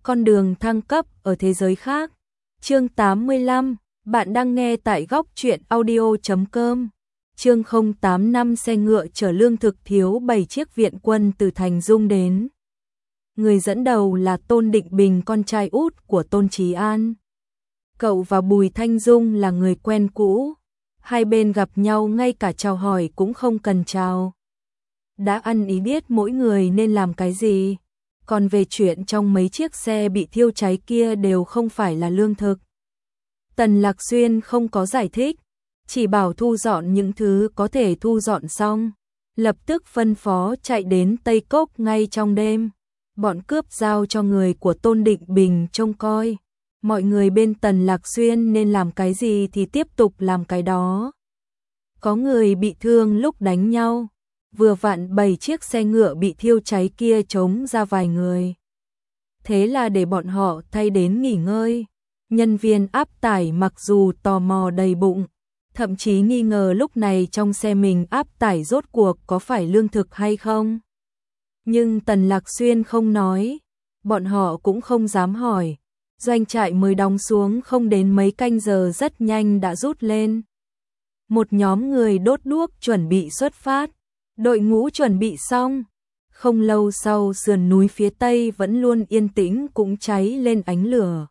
Con đường thăng cấp ở thế giới khác. Chương 85, bạn đang nghe tại góc truyện audio.com. Chương 085 xe ngựa chở lương thực thiếu 7 chiếc viện quân từ Thành Dung đến. Người dẫn đầu là Tôn Định Bình, con trai út của Tôn Trí An. Cậu và Bùi Thanh Dung là người quen cũ, hai bên gặp nhau ngay cả chào hỏi cũng không cần chào. Đã ăn ý biết mỗi người nên làm cái gì. Còn về chuyện trong mấy chiếc xe bị thiêu cháy kia đều không phải là lương thực, Tần Lạc Xuyên không có giải thích, chỉ bảo thu dọn những thứ có thể thu dọn xong, lập tức phân phó chạy đến Tây Cốc ngay trong đêm. Bọn cướp giao cho người của Tôn Định Bình trông coi. Mọi người bên Tần Lạc Xuyên nên làm cái gì thì tiếp tục làm cái đó. Có người bị thương lúc đánh nhau, vừa vặn 7 chiếc xe ngựa bị thiêu cháy kia trống ra vài người. Thế là để bọn họ thay đến nghỉ ngơi. Nhân viên áp tải mặc dù tò mò đầy bụng, thậm chí nghi ngờ lúc này trong xe mình áp tải rốt cuộc có phải lương thực hay không. Nhưng Tần Lạc Xuyên không nói, bọn họ cũng không dám hỏi. Doanh trại mới đóng xuống không đến mấy canh giờ rất nhanh đã rút lên. Một nhóm người đốt đuốc chuẩn bị xuất phát. Đội ngũ chuẩn bị xong. Không lâu sau sườn núi phía tây vẫn luôn yên tĩnh cũng cháy lên ánh lửa.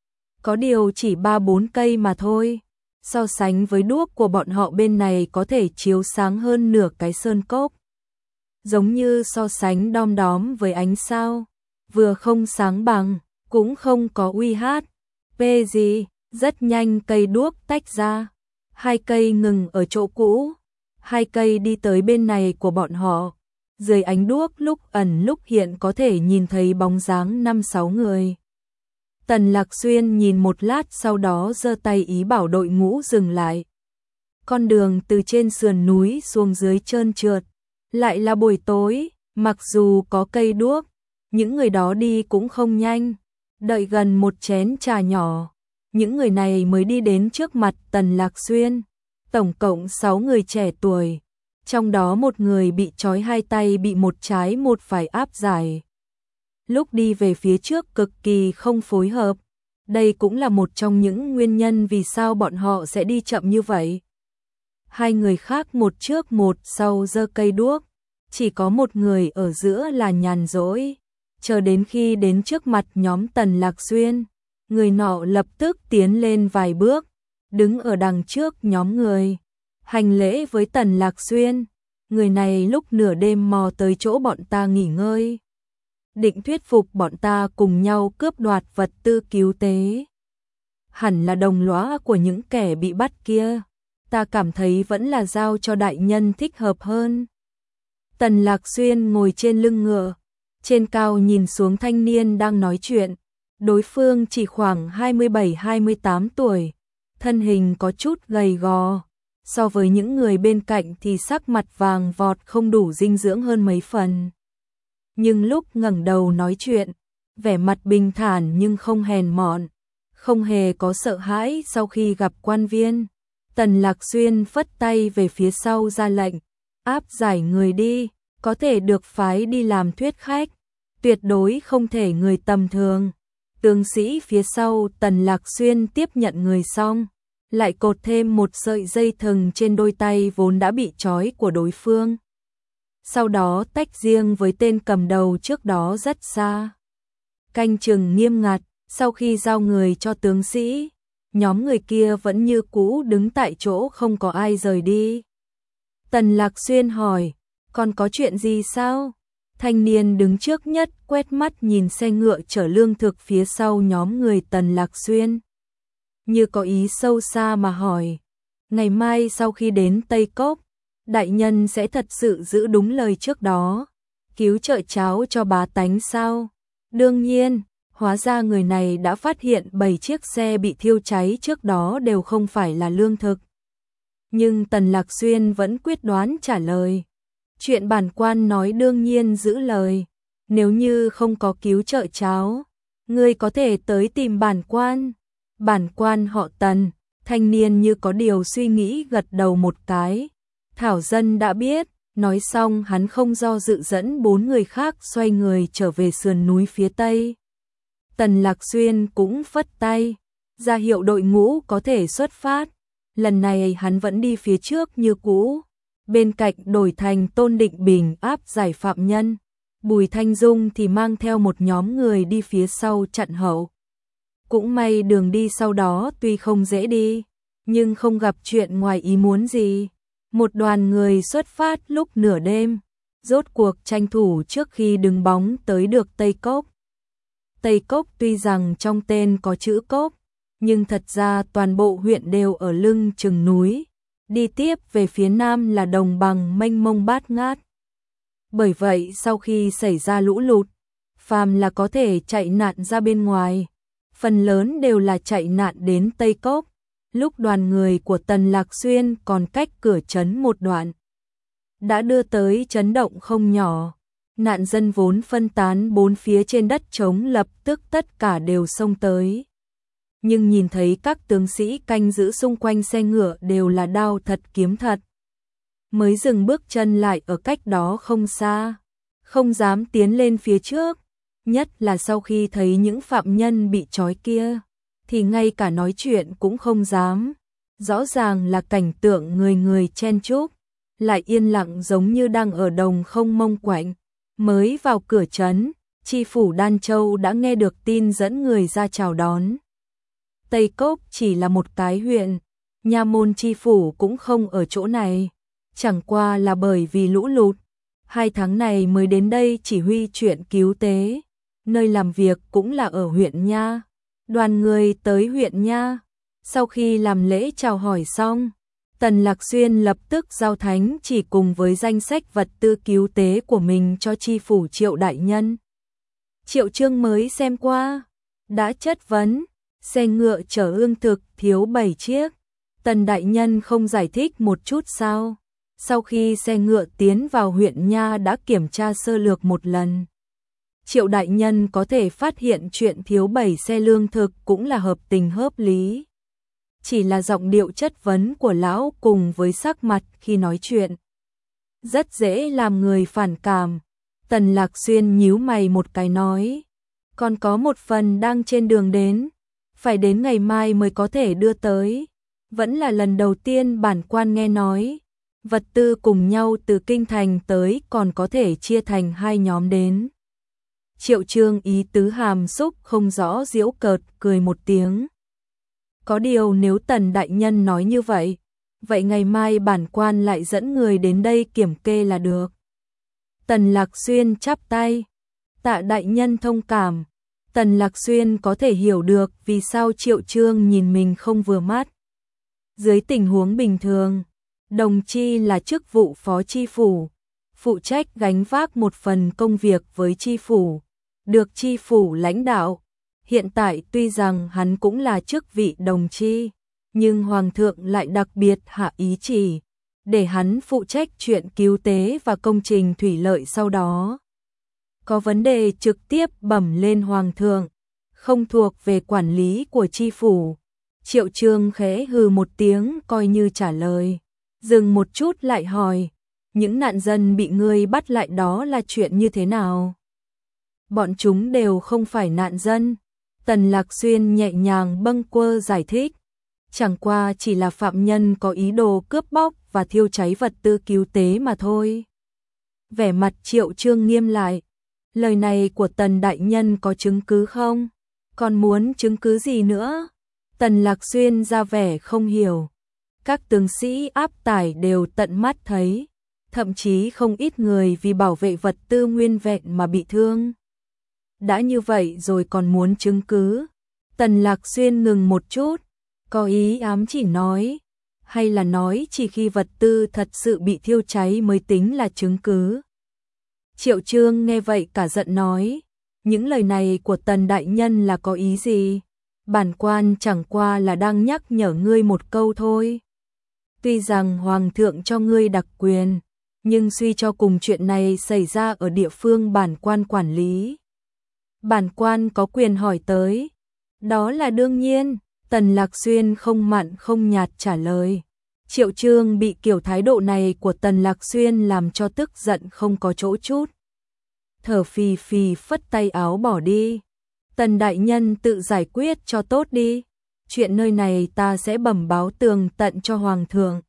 Có điều chỉ 3-4 cây mà thôi. So sánh với đuốc của bọn họ bên này có thể chiếu sáng hơn nửa cái sơn cốc. Giống như so sánh đom đóm với ánh sao. Vừa không sáng bằng, cũng không có uy hát. P gì, rất nhanh cây đuốc tách ra. 2 cây ngừng ở chỗ cũ. 2 cây đi tới bên này của bọn họ. Dưới ánh đuốc lúc ẩn lúc hiện có thể nhìn thấy bóng dáng 5-6 người. Tần Lạc Xuyên nhìn một lát sau đó giơ tay ý bảo đội ngũ dừng lại. Con đường từ trên sườn núi xuống dưới trơn trượt. Lại là buổi tối, mặc dù có cây đuốc, những người đó đi cũng không nhanh. Đợi gần một chén trà nhỏ, những người này mới đi đến trước mặt Tần Lạc Xuyên. Tổng cộng 6 người trẻ tuổi, trong đó một người bị trói 2 tay bị một trái một phải áp giải. Lúc đi về phía trước cực kỳ không phối hợp. Đây cũng là một trong những nguyên nhân vì sao bọn họ sẽ đi chậm như vậy. 2 người khác một trước một sau giơ cây đuốc, chỉ có một người ở giữa là nhàn rỗi. Chờ đến khi đến trước mặt nhóm Tần Lạc Xuyên, người nọ lập tức tiến lên vài bước, đứng ở đằng trước nhóm người, hành lễ với Tần Lạc Xuyên. Người này lúc nửa đêm mò tới chỗ bọn ta nghỉ ngơi, định thuyết phục bọn ta cùng nhau cướp đoạt vật tư cứu tế. Hẳn là đồng lõa của những kẻ bị bắt kia, ta cảm thấy vẫn là giao cho đại nhân thích hợp hơn. Tần Lạc Xuyên ngồi trên lưng ngựa, trên cao nhìn xuống thanh niên đang nói chuyện. Đối phương chỉ khoảng 27-28 tuổi, thân hình có chút gầy gò. So với những người bên cạnh thì sắc mặt vàng vọt không đủ dinh dưỡng hơn mấy phần. Nhưng lúc ngẩng đầu nói chuyện, vẻ mặt bình thản nhưng không hèn mọn, không hề có sợ hãi sau khi gặp quan viên. Tần Lạc Xuyên phất tay về phía sau ra lệnh, áp giải người đi, có thể được phái đi làm thuyết khách, tuyệt đối không thể người tầm thường. Tướng sĩ phía sau Tần Lạc Xuyên tiếp nhận người xong, lại cột thêm một sợi dây thừng trên đôi tay vốn đã bị trói của đối phương. Sau đó tách riêng với tên cầm đầu trước đó rất xa. Canh chừng nghiêm ngặt, sau khi giao người cho tướng sĩ, nhóm người kia vẫn như cũ đứng tại chỗ không có ai rời đi. Tần Lạc Xuyên hỏi, còn có chuyện gì sao? Thanh niên đứng trước nhất quét mắt nhìn xe ngựa chở lương thực phía sau nhóm người Tần Lạc Xuyên. Như có ý sâu xa mà hỏi, ngày mai sau khi đến Tây Cốc, đại nhân sẽ thật sự giữ đúng lời trước đó, cứu trợ cháo cho bá tánh sao? Đương nhiên, hóa ra người này đã phát hiện 7 chiếc xe bị thiêu cháy trước đó đều không phải là lương thực. Nhưng Tần Lạc Xuyên vẫn quyết đoán trả lời. Chuyện bản quan nói đương nhiên giữ lời. Nếu như không có cứu trợ cháo, ngươi có thể tới tìm bản quan. Bản quan họ Tần. Thanh niên như có điều suy nghĩ gật đầu một cái. Thảo dân đã biết. Nói xong hắn không do dự dẫn 4 người khác xoay người trở về sườn núi phía tây. Tần Lạc Xuyên cũng phất tay, ra hiệu đội ngũ có thể xuất phát. Lần này hắn vẫn đi phía trước như cũ, bên cạnh đổi thành Tôn Định Bình áp giải phạm nhân. Bùi Thanh Dung thì mang theo một nhóm người đi phía sau chặn hậu. Cũng may đường đi sau đó tuy không dễ đi, nhưng không gặp chuyện ngoài ý muốn gì. Một đoàn người xuất phát lúc nửa đêm, rốt cuộc tranh thủ trước khi đứng bóng tới được Tây Cốc. Tây Cốc tuy rằng trong tên có chữ Cốc, nhưng thật ra toàn bộ huyện đều ở lưng chừng núi. Đi tiếp về phía nam là đồng bằng mênh mông bát ngát. Bởi vậy sau khi xảy ra lũ lụt, phàm là có thể chạy nạn ra bên ngoài, phần lớn đều là chạy nạn đến Tây Cốc. Lúc đoàn người của Tần Lạc Xuyên còn cách cửa trấn một đoạn, đã đưa tới chấn động không nhỏ. Nạn dân vốn phân tán bốn phía trên đất trống lập tức tất cả đều xông tới. Nhưng nhìn thấy các tướng sĩ canh giữ xung quanh xe ngựa đều là đao thật kiếm thật, mới dừng bước chân lại ở cách đó không xa, không dám tiến lên phía trước. Nhất là sau khi thấy những phạm nhân bị trói kia, thì ngay cả nói chuyện cũng không dám. Rõ ràng là cảnh tượng người người chen chúc, lại yên lặng giống như đang ở đồng không mông quạnh. Mới vào cửa trấn, chi phủ Đan Châu đã nghe được tin dẫn người ra chào đón. Tây Cốc chỉ là một cái huyện, nha môn chi phủ cũng không ở chỗ này. Chẳng qua là bởi vì lũ lụt, 2 tháng này mới đến đây chỉ huy chuyện cứu tế. Nơi làm việc cũng là ở huyện Nha. Đoàn người tới huyện Nha, sau khi làm lễ chào hỏi xong, Tần Lạc Xuyên lập tức giao thánh chỉ cùng với danh sách vật tư cứu tế của mình cho chi phủ Triệu đại nhân. Triệu Trương mới xem qua, đã chất vấn, xe ngựa chở lương thực thiếu 7 chiếc. Tần đại nhân không giải thích một chút sao? Sau khi xe ngựa tiến vào huyện Nha đã kiểm tra sơ lược một lần. Triệu đại nhân có thể phát hiện chuyện thiếu 7 xe lương thực cũng là hợp tình hợp lý. Chỉ là giọng điệu chất vấn của lão cùng với sắc mặt khi nói chuyện, rất dễ làm người phản cảm. Tần Lạc Xuyên nhíu mày một cái nói, còn có một phần đang trên đường đến, phải đến ngày mai mới có thể đưa tới. Vẫn là lần đầu tiên bản quan nghe nói, vật tư cùng nhau từ kinh thành tới còn có thể chia thành 2 nhóm đến. Triệu Trương ý tứ hàm xúc không rõ giễu cợt cười một tiếng. Có điều nếu Tần đại nhân nói như vậy, vậy ngày mai bản quan lại dẫn người đến đây kiểm kê là được. Tần Lạc Xuyên chắp tay, tạ đại nhân thông cảm. Tần Lạc Xuyên có thể hiểu được vì sao Triệu Trương nhìn mình không vừa mắt. Dưới tình huống bình thường, đồng chi là chức vụ phó chi phủ, phụ trách gánh vác một phần công việc với chi phủ, được chi phủ lãnh đạo. Hiện tại tuy rằng hắn cũng là chức vị đồng chi, nhưng Hoàng thượng lại đặc biệt hạ ý chỉ, để hắn phụ trách chuyện cứu tế và công trình thủy lợi sau đó. Có vấn đề trực tiếp bẩm lên Hoàng thượng, không thuộc về quản lý của chi phủ. Triệu Trương khẽ hừ một tiếng coi như trả lời, dừng một chút lại hỏi, những nạn dân bị ngươi bắt lại đó là chuyện như thế nào? Bọn chúng đều không phải nạn dân. Tần Lạc Xuyên nhẹ nhàng bâng quơ giải thích, chẳng qua chỉ là phạm nhân có ý đồ cướp bóc và thiêu cháy vật tư cứu tế mà thôi. Vẻ mặt Triệu Trương nghiêm lại, lời này của Tần đại nhân có chứng cứ không? Còn muốn chứng cứ gì nữa? Tần Lạc Xuyên ra vẻ không hiểu. Các tướng sĩ áp tải đều tận mắt thấy, thậm chí không ít người vì bảo vệ vật tư nguyên vẹn mà bị thương. Đã như vậy rồi còn muốn chứng cứ? Tần Lạc Xuyên ngừng một chút, có ý ám chỉ nói, hay là nói chỉ khi vật tư thật sự bị thiêu cháy mới tính là chứng cứ? Triệu Trương nghe vậy cả giận nói, những lời này của Tần đại nhân là có ý gì? Bản quan chẳng qua là đang nhắc nhở ngươi một câu thôi. Tuy rằng Hoàng thượng cho ngươi đặc quyền, nhưng suy cho cùng chuyện này xảy ra ở địa phương bản quan quản lý. Bản quan có quyền hỏi tới. Đó là đương nhiên, Tần Lạc Xuyên không mặn không nhạt trả lời. Triệu Trương bị kiểu thái độ này của Tần Lạc Xuyên làm cho tức giận không có chỗ chút. Thở phì phì phất tay áo bỏ đi. Tần đại nhân tự giải quyết cho tốt đi. Chuyện nơi này ta sẽ bẩm báo tường tận cho hoàng thượng.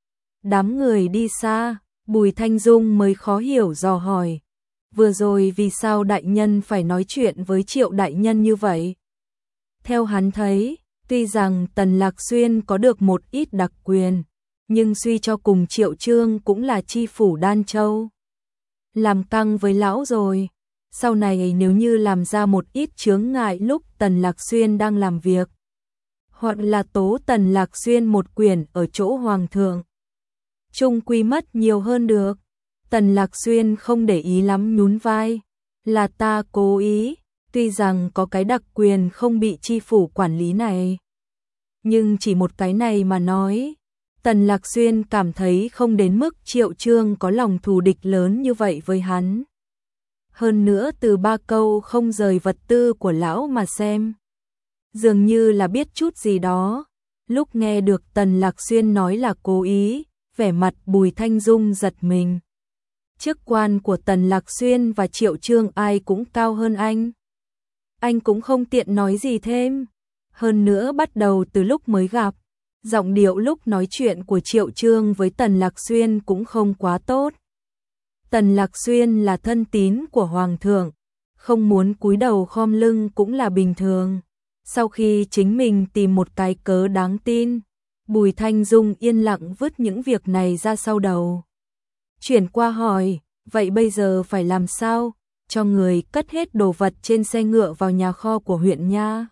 Đám người đi xa, Bùi Thanh Dung mới khó hiểu dò hỏi. Vừa rồi vì sao đại nhân phải nói chuyện với Triệu đại nhân như vậy? Theo hắn thấy, tuy rằng Tần Lạc Xuyên có được một ít đặc quyền, nhưng suy cho cùng Triệu Trương cũng là chi phủ Đan Châu. Làm căng với lão rồi, sau này nếu như làm ra một ít chướng ngại lúc Tần Lạc Xuyên đang làm việc, hoặc là tố Tần Lạc Xuyên một quyền ở chỗ hoàng thượng, chung quy mất nhiều hơn được. Tần Lạc Xuyên không để ý lắm nhún vai, là ta cố ý, tuy rằng có cái đặc quyền không bị chi phủ quản lý này, nhưng chỉ một cái này mà nói, Tần Lạc Xuyên cảm thấy không đến mức Triệu Trương có lòng thù địch lớn như vậy với hắn. Hơn nữa từ 3 câu không rời vật tư của lão mà xem, dường như là biết chút gì đó. Lúc nghe được Tần Lạc Xuyên nói là cố ý, vẻ mặt Bùi Thanh Dung giật mình. Chức quan của Tần Lạc Xuyên và Triệu Trương ai cũng cao hơn anh. Anh cũng không tiện nói gì thêm. Hơn nữa bắt đầu từ lúc mới gặp, giọng điệu lúc nói chuyện của Triệu Trương với Tần Lạc Xuyên cũng không quá tốt. Tần Lạc Xuyên là thân tín của hoàng thượng, không muốn cúi đầu khom lưng cũng là bình thường. Sau khi chính mình tìm một cái cớ đáng tin, Bùi Thanh Dung yên lặng vứt những việc này ra sau đầu. Chuyển qua hỏi, vậy bây giờ phải làm sao? Cho người cất hết đồ vật trên xe ngựa vào nhà kho của huyện nha.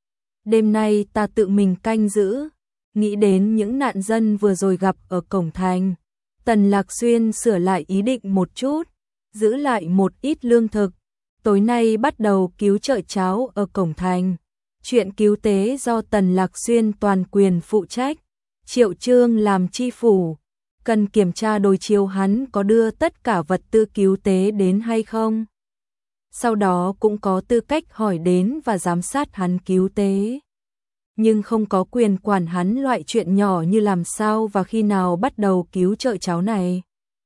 Đêm nay ta tự mình canh giữ. Nghĩ đến những nạn dân vừa rồi gặp ở cổng thành, Tần Lạc Xuyên sửa lại ý định một chút, giữ lại một ít lương thực. Tối nay bắt đầu cứu trợ cháo ở cổng thành. Chuyện cứu tế do Tần Lạc Xuyên toàn quyền phụ trách. Triệu Trương làm chi phủ, cần kiểm tra đối chiếu hắn có đưa tất cả vật tư cứu tế đến hay không. Sau đó cũng có tư cách hỏi đến và giám sát hắn cứu tế, nhưng không có quyền quản hắn loại chuyện nhỏ như làm sao và khi nào bắt đầu cứu trợ cháu này.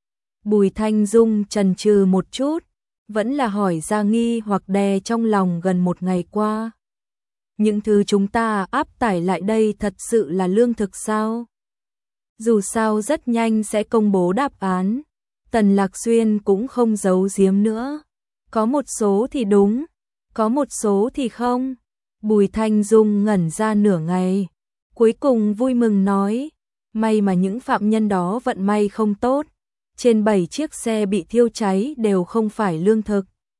Bùi Thanh Dung chần chừ một chút, vẫn là hỏi ra nghi hoặc đè trong lòng gần một ngày qua. Những thứ chúng ta áp tải lại đây thật sự là lương thực sao? Dù sao rất nhanh sẽ công bố đáp án. Tần Lạc Xuyên cũng không giấu giếm nữa. Có một số thì đúng, có một số thì không. Bùi Thanh Dung ngẩn ra nửa ngày, cuối cùng vui mừng nói, may mà những phạm nhân đó vận may không tốt, trên 7 chiếc xe bị thiêu cháy đều không phải lương thực.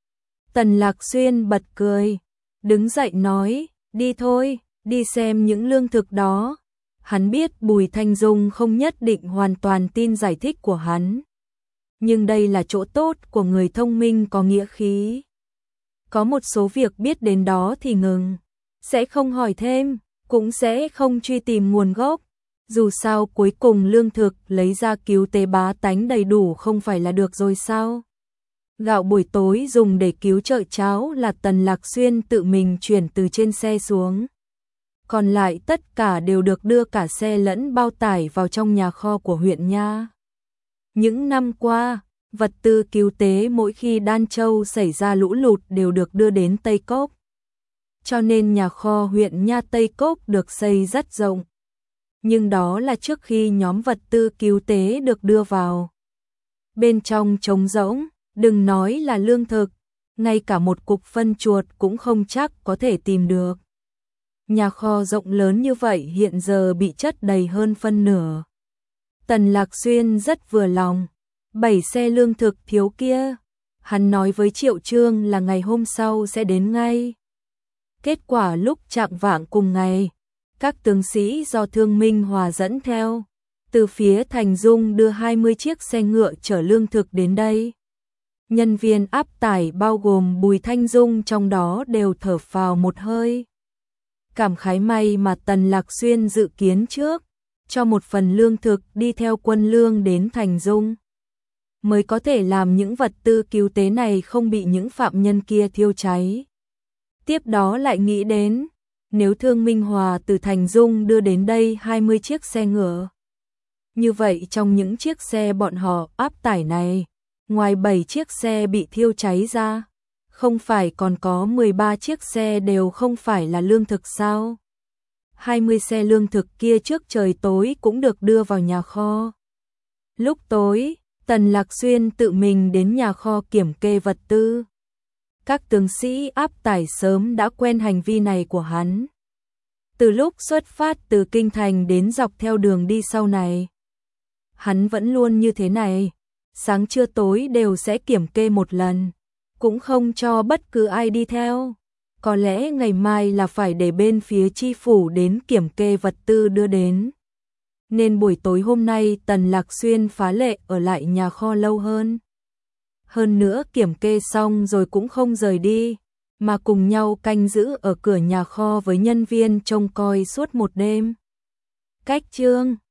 Tần Lạc Xuyên bật cười, đứng dậy nói, đi thôi, đi xem những lương thực đó. Hắn biết Bùi Thanh Dung không nhất định hoàn toàn tin giải thích của hắn, nhưng đây là chỗ tốt của người thông minh có nghĩa khí. Có một số việc biết đến đó thì ngừng, sẽ không hỏi thêm, cũng sẽ không truy tìm nguồn gốc. Dù sao cuối cùng lương thực lấy ra cứu tế bá tánh đầy đủ không phải là được rồi sao? Gạo buổi tối dùng để cứu trợ cháo là Tần Lạc Xuyên tự mình chuyển từ trên xe xuống. Còn lại tất cả đều được đưa cả xe lẫn bao tải vào trong nhà kho của huyện nha. Những năm qua, vật tư cứu tế mỗi khi Đan Châu xảy ra lũ lụt đều được đưa đến Tây Cốc. Cho nên nhà kho huyện nha Tây Cốc được xây rất rộng. Nhưng đó là trước khi nhóm vật tư cứu tế được đưa vào. Bên trong trống rỗng, đừng nói là lương thực, ngay cả một cục phân chuột cũng không chắc có thể tìm được. Nhà kho rộng lớn như vậy hiện giờ bị chất đầy hơn phân nửa. Tần Lạc Xuyên rất vừa lòng. 7 xe lương thực thiếu kia, hắn nói với Triệu Trương là ngày hôm sau sẽ đến ngay. Kết quả lúc chạng vạng cùng ngày, các tướng sĩ do Thương Minh Hòa dẫn theo, từ phía Thành Dung đưa 20 chiếc xe ngựa chở lương thực đến đây. Nhân viên áp tải bao gồm Bùi Thanh Dung trong đó đều thở phào một hơi. Cảm khái may mà Tần Lạc Xuyên dự kiến trước, cho một phần lương thực đi theo quân lương đến Thành Dung, mới có thể làm những vật tư cứu tế này không bị những phạm nhân kia thiêu cháy. Tiếp đó lại nghĩ đến, nếu Thương Minh Hòa từ Thành Dung đưa đến đây 20 chiếc xe ngựa, như vậy trong những chiếc xe bọn họ áp tải này, ngoài 7 chiếc xe bị thiêu cháy ra, Không phải còn có 13 chiếc xe đều không phải là lương thực sao? 20 xe lương thực kia trước trời tối cũng được đưa vào nhà kho. Lúc tối, Tần Lạc Xuyên tự mình đến nhà kho kiểm kê vật tư. Các tướng sĩ áp tải sớm đã quen hành vi này của hắn. Từ lúc xuất phát từ kinh thành đến dọc theo đường đi sau này, hắn vẫn luôn như thế này, sáng trưa tối đều sẽ kiểm kê một lần, cũng không cho bất cứ ai đi theo. Có lẽ ngày mai là phải để bên phía chi phủ đến kiểm kê vật tư đưa đến. Nên buổi tối hôm nay Tần Lạc Xuyên phá lệ ở lại nhà kho lâu hơn. Hơn nữa kiểm kê xong rồi cũng không rời đi, mà cùng nhau canh giữ ở cửa nhà kho với nhân viên trông coi suốt một đêm. Cách chương